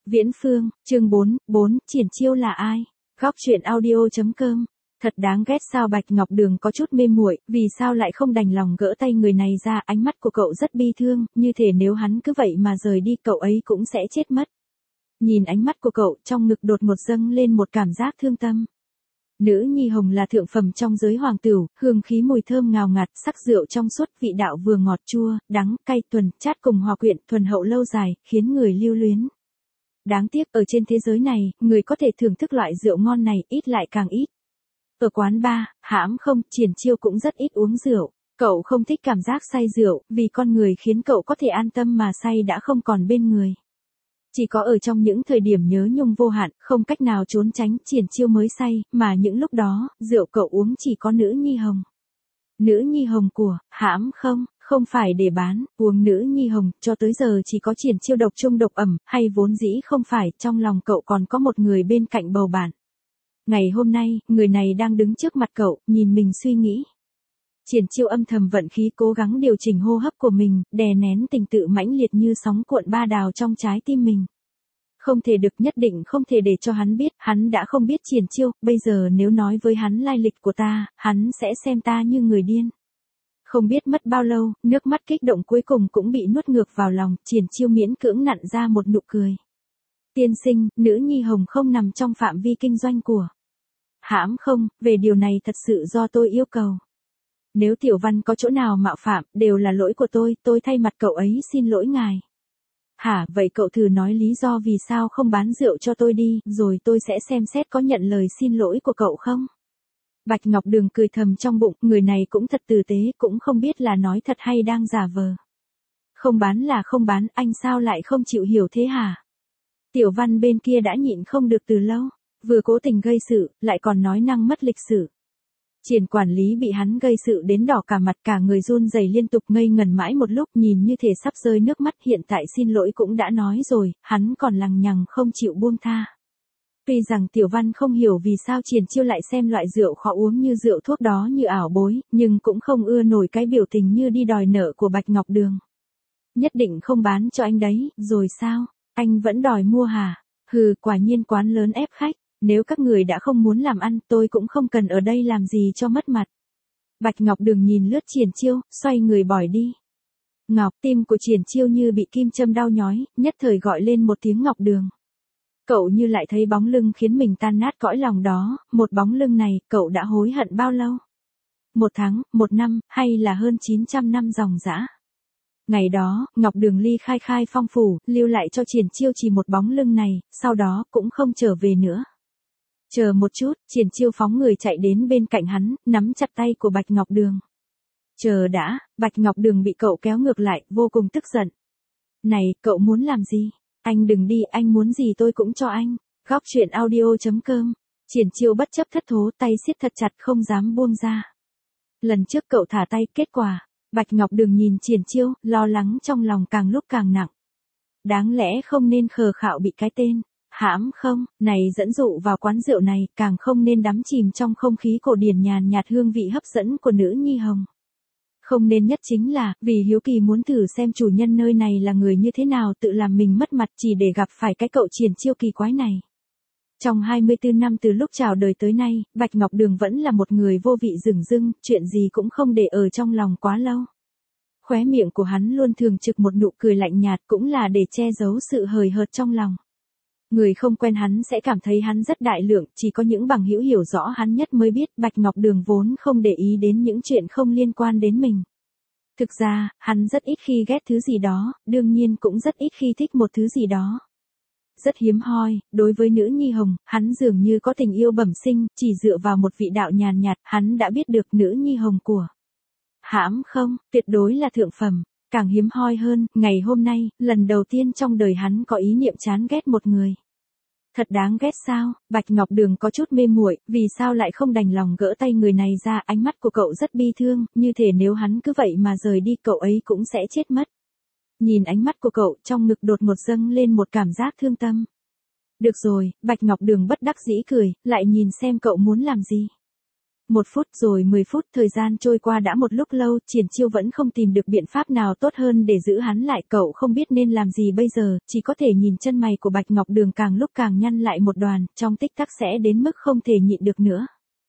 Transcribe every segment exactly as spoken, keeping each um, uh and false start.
Viễn Phương, chương bốn, bốn, Triển Chiêu là ai? Góc truyện audio chấm com. Thật đáng ghét sao Bạch Ngọc Đường có chút mê muội, vì sao lại không đành lòng gỡ tay người này ra, ánh mắt của cậu rất bi thương, như thể nếu hắn cứ vậy mà rời đi cậu ấy cũng sẽ chết mất. Nhìn ánh mắt của cậu, trong ngực đột ngột dâng lên một cảm giác thương tâm. Nữ nhi hồng là thượng phẩm trong giới hoàng tửu, hương khí mùi thơm ngào ngạt, sắc rượu trong suốt, vị đạo vừa ngọt chua, đắng, cay, thuần, chát cùng hòa quyện, thuần hậu lâu dài, khiến người lưu luyến. Đáng tiếc ở trên thế giới này, người có thể thưởng thức loại rượu ngon này ít lại càng ít. Ở quán bar, hãm không, Triển Chiêu cũng rất ít uống rượu. Cậu không thích cảm giác say rượu, vì con người khiến cậu có thể an tâm mà say đã không còn bên người. Chỉ có ở trong những thời điểm nhớ nhung vô hạn, không cách nào trốn tránh, Triển Chiêu mới say, mà những lúc đó, rượu cậu uống chỉ có nữ nhi hồng. Nữ nhi hồng của, hãm không, không phải để bán, uống nữ nhi hồng, cho tới giờ chỉ có Triển Chiêu độc trung độc ẩm, hay vốn dĩ không phải, trong lòng cậu còn có một người bên cạnh bầu bạn. Ngày hôm nay, người này đang đứng trước mặt cậu, nhìn mình suy nghĩ. Triển Chiêu âm thầm vận khí cố gắng điều chỉnh hô hấp của mình, đè nén tình tự mãnh liệt như sóng cuộn ba đào trong trái tim mình. Không thể được, nhất định không thể để cho hắn biết, hắn đã không biết Triển Chiêu, bây giờ nếu nói với hắn lai lịch của ta, hắn sẽ xem ta như người điên. Không biết mất bao lâu, nước mắt kích động cuối cùng cũng bị nuốt ngược vào lòng, Triển Chiêu miễn cưỡng nặn ra một nụ cười. Tiên sinh, nữ nhi hồng không nằm trong phạm vi kinh doanh của. Hãm không, về điều này thật sự do tôi yêu cầu. Nếu Tiểu Văn có chỗ nào mạo phạm, đều là lỗi của tôi, tôi thay mặt cậu ấy xin lỗi ngài. Hả, vậy cậu thử nói lý do vì sao không bán rượu cho tôi đi, rồi tôi sẽ xem xét có nhận lời xin lỗi của cậu không? Bạch Ngọc Đường cười thầm trong bụng, người này cũng thật tử tế, cũng không biết là nói thật hay đang giả vờ. Không bán là không bán, anh sao lại không chịu hiểu thế hả? Tiểu Văn bên kia đã nhịn không được từ lâu, vừa cố tình gây sự, lại còn nói năng mất lịch sự. Triển quản lý bị hắn gây sự đến đỏ cả mặt, cả người run rẩy liên tục, ngây ngần mãi một lúc, nhìn như thể sắp rơi nước mắt, hiện tại xin lỗi cũng đã nói rồi, hắn còn lằng nhằng không chịu buông tha. Tuy rằng Tiểu Văn không hiểu vì sao Triển Chiêu lại xem loại rượu khó uống như rượu thuốc đó như ảo bối, nhưng cũng không ưa nổi cái biểu tình như đi đòi nợ của Bạch Ngọc Đường. Nhất định không bán cho anh đấy, rồi sao? Anh vẫn đòi mua hả? Hừ, quả nhiên quán lớn ép khách. Nếu các người đã không muốn làm ăn, tôi cũng không cần ở đây làm gì cho mất mặt. Bạch Ngọc Đường nhìn lướt Triển Chiêu, xoay người bỏ đi. Ngọc, tim của Triển Chiêu như bị kim châm đau nhói, nhất thời gọi lên một tiếng Ngọc Đường. Cậu như lại thấy bóng lưng khiến mình tan nát cõi lòng đó, một bóng lưng này, cậu đã hối hận bao lâu? Một tháng, một năm, hay là hơn chín trăm năm dòng dã? Ngày đó, Ngọc Đường ly khai khai phong phủ, lưu lại cho Triển Chiêu chỉ một bóng lưng này, sau đó cũng không trở về nữa. Chờ một chút, Triển Chiêu phóng người chạy đến bên cạnh hắn, nắm chặt tay của Bạch Ngọc Đường. Chờ đã, Bạch Ngọc Đường bị cậu kéo ngược lại, vô cùng tức giận. Này, cậu muốn làm gì? Anh đừng đi, anh muốn gì tôi cũng cho anh. Góc truyện audio chấm com. Triển Chiêu bất chấp thất thố, tay siết thật chặt không dám buông ra. Lần trước cậu thả tay, kết quả. Bạch Ngọc Đường nhìn Triển Chiêu, lo lắng trong lòng càng lúc càng nặng. Đáng lẽ không nên khờ khạo bị cái tên hãm không, này dẫn dụ vào quán rượu này, càng không nên đắm chìm trong không khí cổ điển nhàn nhạt hương vị hấp dẫn của nữ nhi hồng. Không nên nhất chính là, vì hiếu kỳ muốn thử xem chủ nhân nơi này là người như thế nào, tự làm mình mất mặt chỉ để gặp phải cái cậu Triển Chiêu kỳ quái này. Trong hai mươi tư năm từ lúc chào đời tới nay, Bạch Ngọc Đường vẫn là một người vô vị dửng dưng, chuyện gì cũng không để ở trong lòng quá lâu. Khóe miệng của hắn luôn thường trực một nụ cười lạnh nhạt, cũng là để che giấu sự hời hợt trong lòng. Người không quen hắn sẽ cảm thấy hắn rất đại lượng, chỉ có những bằng hữu hiểu rõ hắn nhất mới biết Bạch Ngọc Đường vốn không để ý đến những chuyện không liên quan đến mình. Thực ra, hắn rất ít khi ghét thứ gì đó, đương nhiên cũng rất ít khi thích một thứ gì đó. Rất hiếm hoi, đối với nữ nhi hồng, hắn dường như có tình yêu bẩm sinh, chỉ dựa vào một vị đạo nhàn nhạt, hắn đã biết được nữ nhi hồng của. Hãm không, tuyệt đối là thượng phẩm. Càng hiếm hoi hơn, ngày hôm nay, lần đầu tiên trong đời hắn có ý niệm chán ghét một người. Thật đáng ghét sao? Bạch Ngọc Đường có chút mê muội, vì sao lại không đành lòng gỡ tay người này ra, ánh mắt của cậu rất bi thương, như thể nếu hắn cứ vậy mà rời đi cậu ấy cũng sẽ chết mất. Nhìn ánh mắt của cậu, trong ngực đột ngột dâng lên một cảm giác thương tâm. Được rồi, Bạch Ngọc Đường bất đắc dĩ cười, lại nhìn xem cậu muốn làm gì. Một phút rồi mười phút, thời gian trôi qua đã một lúc lâu, Triển Chiêu vẫn không tìm được biện pháp nào tốt hơn để giữ hắn lại. Cậu không biết nên làm gì bây giờ, chỉ có thể nhìn chân mày của Bạch Ngọc Đường càng lúc càng nhăn lại một đoàn, trong tích tắc sẽ đến mức không thể nhịn được nữa.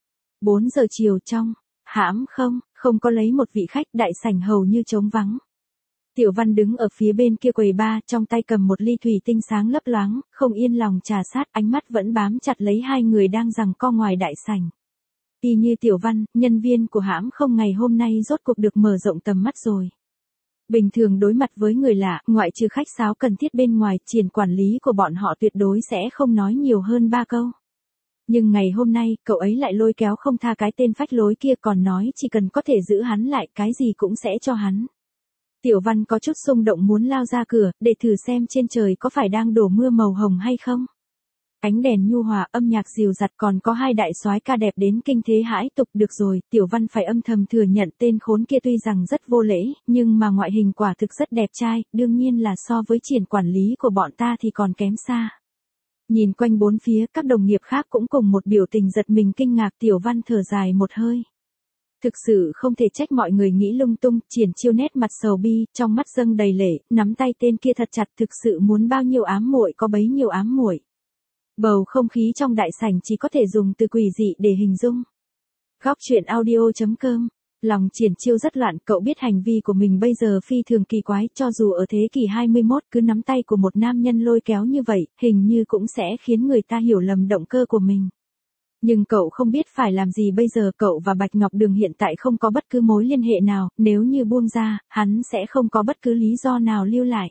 bốn giờ chiều trong, hãm không, không có lấy một vị khách, đại sảnh hầu như trống vắng. Tiểu Văn đứng ở phía bên kia quầy bar, trong tay cầm một ly thủy tinh sáng lấp loáng, không yên lòng trà sát, ánh mắt vẫn bám chặt lấy hai người đang giằng co ngoài đại sảnh. Y như Tiểu Văn, nhân viên của hãm không ngày hôm nay rốt cuộc được mở rộng tầm mắt rồi. Bình thường đối mặt với người lạ, ngoại trừ khách sáo cần thiết bên ngoài, Triển quản lý của bọn họ tuyệt đối sẽ không nói nhiều hơn ba câu. Nhưng ngày hôm nay, cậu ấy lại lôi kéo không tha cái tên phách lối kia, còn nói chỉ cần có thể giữ hắn lại, cái gì cũng sẽ cho hắn. Tiểu Văn có chút xung động muốn lao ra cửa, để thử xem trên trời có phải đang đổ mưa màu hồng hay không. Ánh đèn nhu hòa, âm nhạc dịu dặt, còn có hai đại soái ca đẹp đến kinh thế hãi tục. Được rồi, Tiểu Văn phải âm thầm thừa nhận tên khốn kia tuy rằng rất vô lễ, nhưng mà ngoại hình quả thực rất đẹp trai, đương nhiên là so với Triển quản lý của bọn ta thì còn kém xa. Nhìn quanh bốn phía, các đồng nghiệp khác cũng cùng một biểu tình giật mình kinh ngạc. Tiểu Văn thở dài một hơi. Thực sự không thể trách mọi người nghĩ lung tung. Triển Chiêu nét mặt sầu bi, trong mắt dâng đầy lệ, nắm tay tên kia thật chặt, thực sự muốn bao nhiêu ám muội có bấy nhiêu ám muội. Bầu không khí trong đại sảnh chỉ có thể dùng từ quỷ dị để hình dung. Góc truyện audio chấm com. Lòng Triển Chiêu rất loạn, cậu biết hành vi của mình bây giờ phi thường kỳ quái, cho dù ở thế kỷ hai mươi mốt, cứ nắm tay của một nam nhân lôi kéo như vậy, hình như cũng sẽ khiến người ta hiểu lầm động cơ của mình. Nhưng cậu không biết phải làm gì bây giờ. Cậu và Bạch Ngọc Đường hiện tại không có bất cứ mối liên hệ nào, nếu như buông ra, hắn sẽ không có bất cứ lý do nào lưu lại.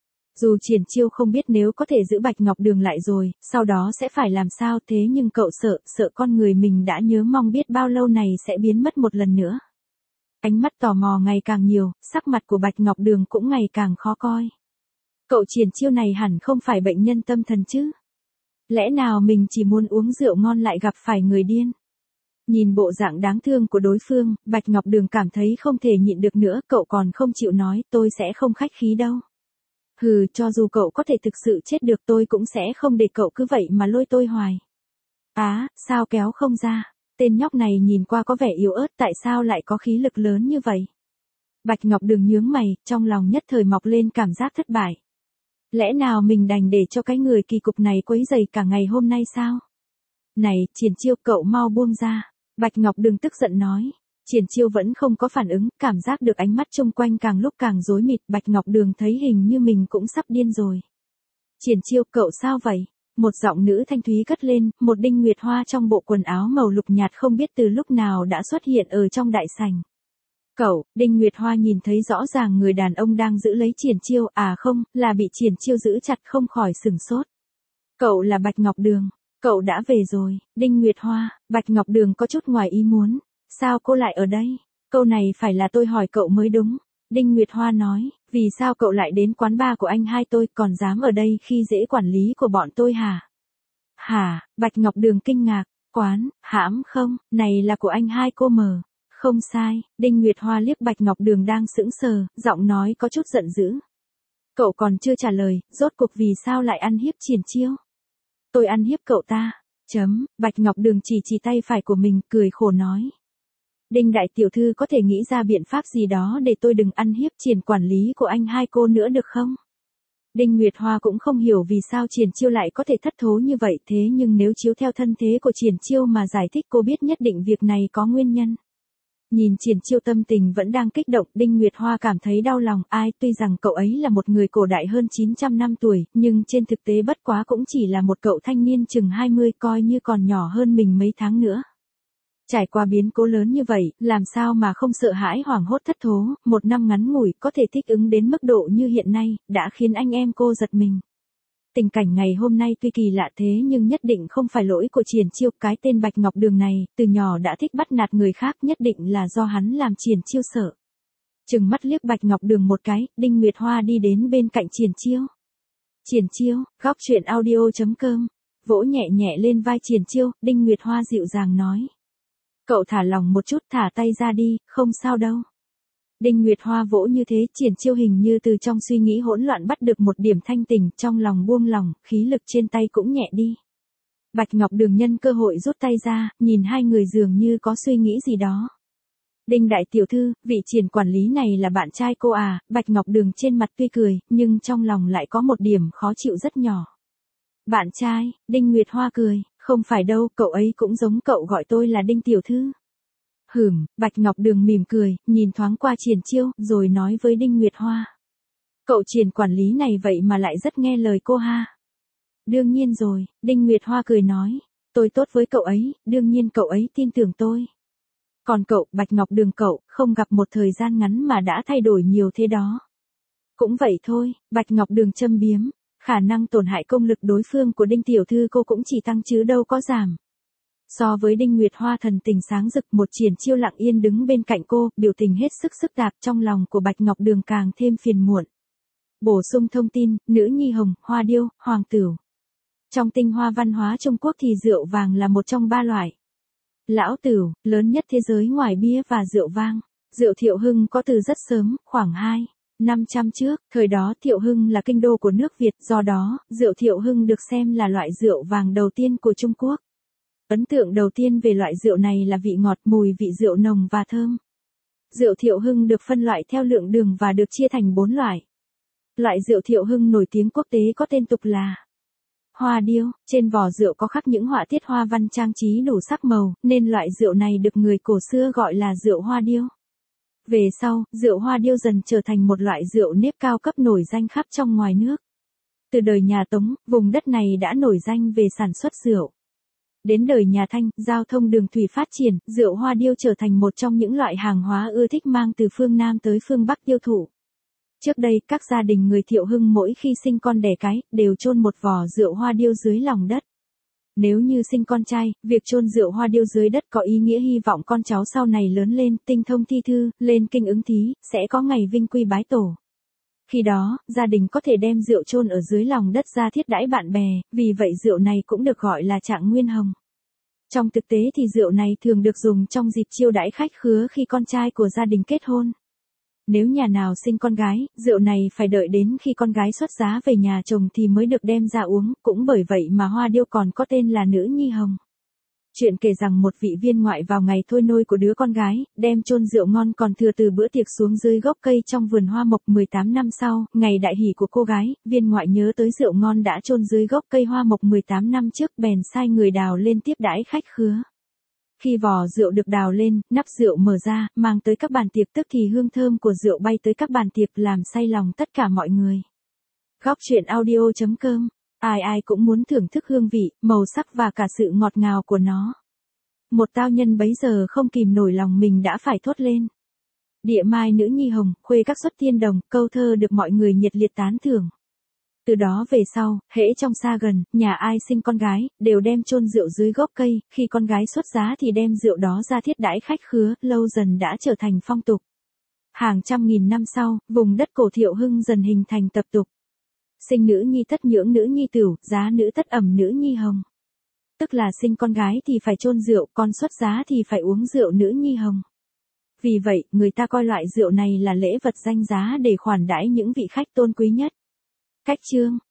Dù Triển Chiêu không biết nếu có thể giữ Bạch Ngọc Đường lại rồi, sau đó sẽ phải làm sao, thế nhưng cậu sợ, sợ con người mình đã nhớ mong biết bao lâu này sẽ biến mất một lần nữa. Ánh mắt tò mò ngày càng nhiều, sắc mặt của Bạch Ngọc Đường cũng ngày càng khó coi. Cậu Triển Chiêu này hẳn không phải bệnh nhân tâm thần chứ? Lẽ nào mình chỉ muốn uống rượu ngon lại gặp phải người điên? Nhìn bộ dạng đáng thương của đối phương, Bạch Ngọc Đường cảm thấy không thể nhịn được nữa. Cậu còn không chịu nói, tôi sẽ không khách khí đâu. Hừ, cho dù cậu có thể thực sự chết được tôi cũng sẽ không để cậu cứ vậy mà lôi tôi hoài. Á, à, sao kéo không ra? Tên nhóc này nhìn qua có vẻ yếu ớt, tại sao lại có khí lực lớn như vậy? Bạch Ngọc Đường nhướng mày, trong lòng nhất thời mọc lên cảm giác thất bại. Lẽ nào mình đành để cho cái người kỳ cục này quấy rầy cả ngày hôm nay sao? Này, Triển Chiêu, cậu mau buông ra. Bạch Ngọc Đường tức giận nói. Triển Chiêu vẫn không có phản ứng, cảm giác được ánh mắt xung quanh càng lúc càng rối mịt. Bạch Ngọc Đường thấy hình như mình cũng sắp điên rồi. Triển Chiêu, cậu sao vậy? Một giọng nữ thanh thúy cất lên, một Đinh Nguyệt Hoa trong bộ quần áo màu lục nhạt không biết từ lúc nào đã xuất hiện ở trong đại sảnh. Cậu, Đinh Nguyệt Hoa nhìn thấy rõ ràng người đàn ông đang giữ lấy Triển Chiêu, à không, là bị Triển Chiêu giữ chặt, không khỏi sửng sốt. Cậu là Bạch Ngọc Đường, cậu đã về rồi. Đinh Nguyệt Hoa, Bạch Ngọc Đường có chút ngoài ý muốn. Sao cô lại ở đây? Câu này phải là tôi hỏi cậu mới đúng. Đinh Nguyệt Hoa nói, vì sao cậu lại đến quán bar của anh hai tôi, còn dám ở đây khi dễ quản lý của bọn tôi hả? Hả? Bạch Ngọc Đường kinh ngạc, quán, hãm không, này là của anh hai cô mờ. Không sai, Đinh Nguyệt Hoa liếc Bạch Ngọc Đường đang sững sờ, giọng nói có chút giận dữ. Cậu còn chưa trả lời, rốt cuộc vì sao lại ăn hiếp Triển Chiêu? Tôi ăn hiếp cậu ta. Chấm, Bạch Ngọc Đường chỉ chỉ tay phải của mình, cười khổ nói. Đinh đại tiểu thư có thể nghĩ ra biện pháp gì đó để tôi đừng ăn hiếp Triển quản lý của anh hai cô nữa được không? Đinh Nguyệt Hoa cũng không hiểu vì sao Triển Chiêu lại có thể thất thố như vậy, thế nhưng nếu chiếu theo thân thế của Triển Chiêu mà giải thích, cô biết nhất định việc này có nguyên nhân. Nhìn Triển Chiêu tâm tình vẫn đang kích động, Đinh Nguyệt Hoa cảm thấy đau lòng. Ai, tuy rằng cậu ấy là một người cổ đại hơn chín trăm năm tuổi, nhưng trên thực tế bất quá cũng chỉ là một cậu thanh niên chừng hai mươi, coi như còn nhỏ hơn mình mấy tháng nữa. Trải qua biến cố lớn như vậy, làm sao mà không sợ hãi hoảng hốt thất thố, một năm ngắn ngủi có thể thích ứng đến mức độ như hiện nay, đã khiến anh em cô giật mình. Tình cảnh ngày hôm nay tuy kỳ lạ thế nhưng nhất định không phải lỗi của Triển Chiêu, cái tên Bạch Ngọc Đường này, từ nhỏ đã thích bắt nạt người khác, nhất định là do hắn làm Triển Chiêu sợ. Chừng mắt liếc Bạch Ngọc Đường một cái, Đinh Nguyệt Hoa đi đến bên cạnh Triển Chiêu. Triển Chiêu, góc truyện audio chấm com, vỗ nhẹ nhẹ lên vai Triển Chiêu, Đinh Nguyệt Hoa dịu dàng nói. Cậu thả lòng một chút, thả tay ra đi, không sao đâu. Đinh Nguyệt Hoa vỗ như thế, Triển Chiêu hình như từ trong suy nghĩ hỗn loạn bắt được một điểm thanh tỉnh, trong lòng buông lòng, khí lực trên tay cũng nhẹ đi. Bạch Ngọc Đường nhân cơ hội rút tay ra, nhìn hai người dường như có suy nghĩ gì đó. Đinh đại tiểu thư, vị triển quản lý này là bạn trai cô à? Bạch Ngọc Đường trên mặt tươi cười, nhưng trong lòng lại có một điểm khó chịu rất nhỏ. Bạn trai? Đinh Nguyệt Hoa cười, không phải đâu, cậu ấy cũng giống cậu gọi tôi là Đinh tiểu thư. Hửm, Bạch Ngọc Đường mỉm cười, nhìn thoáng qua Triển Chiêu, rồi nói với Đinh Nguyệt Hoa. Cậu Triển quản lý này vậy mà lại rất nghe lời cô ha. Đương nhiên rồi, Đinh Nguyệt Hoa cười nói, tôi tốt với cậu ấy, đương nhiên cậu ấy tin tưởng tôi. Còn cậu, Bạch Ngọc Đường cậu, không gặp một thời gian ngắn mà đã thay đổi nhiều thế đó. Cũng vậy thôi, Bạch Ngọc Đường châm biếm, khả năng tổn hại công lực đối phương của Đinh tiểu thư cô cũng chỉ tăng chứ đâu có giảm. So với Đinh Nguyệt Hoa thần tình sáng rực, một Triển Chiêu lặng yên đứng bên cạnh cô, biểu tình hết sức sức tạp, trong lòng của Bạch Ngọc Đường càng thêm phiền muộn. Bổ sung thông tin, nữ nhi hồng, hoa điêu, hoàng tửu. Trong tinh hoa văn hóa Trung Quốc thì rượu vàng là một trong ba loại. Lão tửu, lớn nhất thế giới ngoài bia và rượu vang. Rượu Thiệu Hưng có từ rất sớm, khoảng hai năm trăm trước, thời đó Thiệu Hưng là kinh đô của nước Việt, do đó, rượu Thiệu Hưng được xem là loại rượu vàng đầu tiên của Trung Quốc. Ấn tượng đầu tiên về loại rượu này là vị ngọt, mùi vị rượu nồng và thơm. Rượu Thiệu Hưng được phân loại theo lượng đường và được chia thành bốn loại. Loại rượu Thiệu Hưng nổi tiếng quốc tế có tên tục là hoa điêu, trên vỏ rượu có khắc những họa tiết hoa văn trang trí đủ sắc màu, nên loại rượu này được người cổ xưa gọi là rượu hoa điêu. Về sau, rượu hoa điêu dần trở thành một loại rượu nếp cao cấp nổi danh khắp trong ngoài nước. Từ đời nhà Tống, vùng đất này đã nổi danh về sản xuất rượu. Đến đời nhà Thanh, giao thông đường thủy phát triển, rượu hoa điêu trở thành một trong những loại hàng hóa ưa thích mang từ phương Nam tới phương Bắc tiêu thụ. Trước đây, các gia đình người Thiệu Hưng mỗi khi sinh con đẻ cái, đều chôn một vò rượu hoa điêu dưới lòng đất. Nếu như sinh con trai, việc chôn rượu hoa điêu dưới đất có ý nghĩa hy vọng con cháu sau này lớn lên, tinh thông thi thư, lên kinh ứng thí, sẽ có ngày vinh quy bái tổ. Khi đó, gia đình có thể đem rượu chôn ở dưới lòng đất ra thiết đãi bạn bè, vì vậy rượu này cũng được gọi là trạng nguyên hồng. Trong thực tế thì rượu này thường được dùng trong dịp chiêu đãi khách khứa khi con trai của gia đình kết hôn. Nếu nhà nào sinh con gái, rượu này phải đợi đến khi con gái xuất giá về nhà chồng thì mới được đem ra uống, cũng bởi vậy mà hoa điêu còn có tên là nữ nhi hồng. Chuyện kể rằng một vị viên ngoại vào ngày thôi nôi của đứa con gái, đem chôn rượu ngon còn thừa từ bữa tiệc xuống dưới gốc cây trong vườn hoa mộc. mười tám năm sau, ngày đại hỷ của cô gái, viên ngoại nhớ tới rượu ngon đã chôn dưới gốc cây hoa mộc mười tám năm trước, bèn sai người đào lên tiếp đãi khách khứa. Khi vò rượu được đào lên, nắp rượu mở ra, mang tới các bàn tiệc, tức thì hương thơm của rượu bay tới các bàn tiệc làm say lòng tất cả mọi người. Góc truyện audio chấm com. Ai ai cũng muốn thưởng thức hương vị, màu sắc và cả sự ngọt ngào của nó. Một tao nhân bấy giờ không kìm nổi lòng mình đã phải thốt lên. Địa mai nữ nhi hồng, khuê các xuất thiên đồng, câu thơ được mọi người nhiệt liệt tán thưởng. Từ đó về sau, hễ trong xa gần, nhà ai sinh con gái, đều đem chôn rượu dưới gốc cây, khi con gái xuất giá thì đem rượu đó ra thiết đãi khách khứa, lâu dần đã trở thành phong tục. Hàng trăm nghìn năm sau, vùng đất cổ Thiệu Hưng dần hình thành tập tục. Sinh nữ nhi tất nhưỡng nữ nhi tửu, giá nữ tất ẩm nữ nhi hồng. Tức là sinh con gái thì phải chôn rượu, con xuất giá thì phải uống rượu nữ nhi hồng. Vì vậy, người ta coi loại rượu này là lễ vật danh giá để khoản đãi những vị khách tôn quý nhất. Cách chương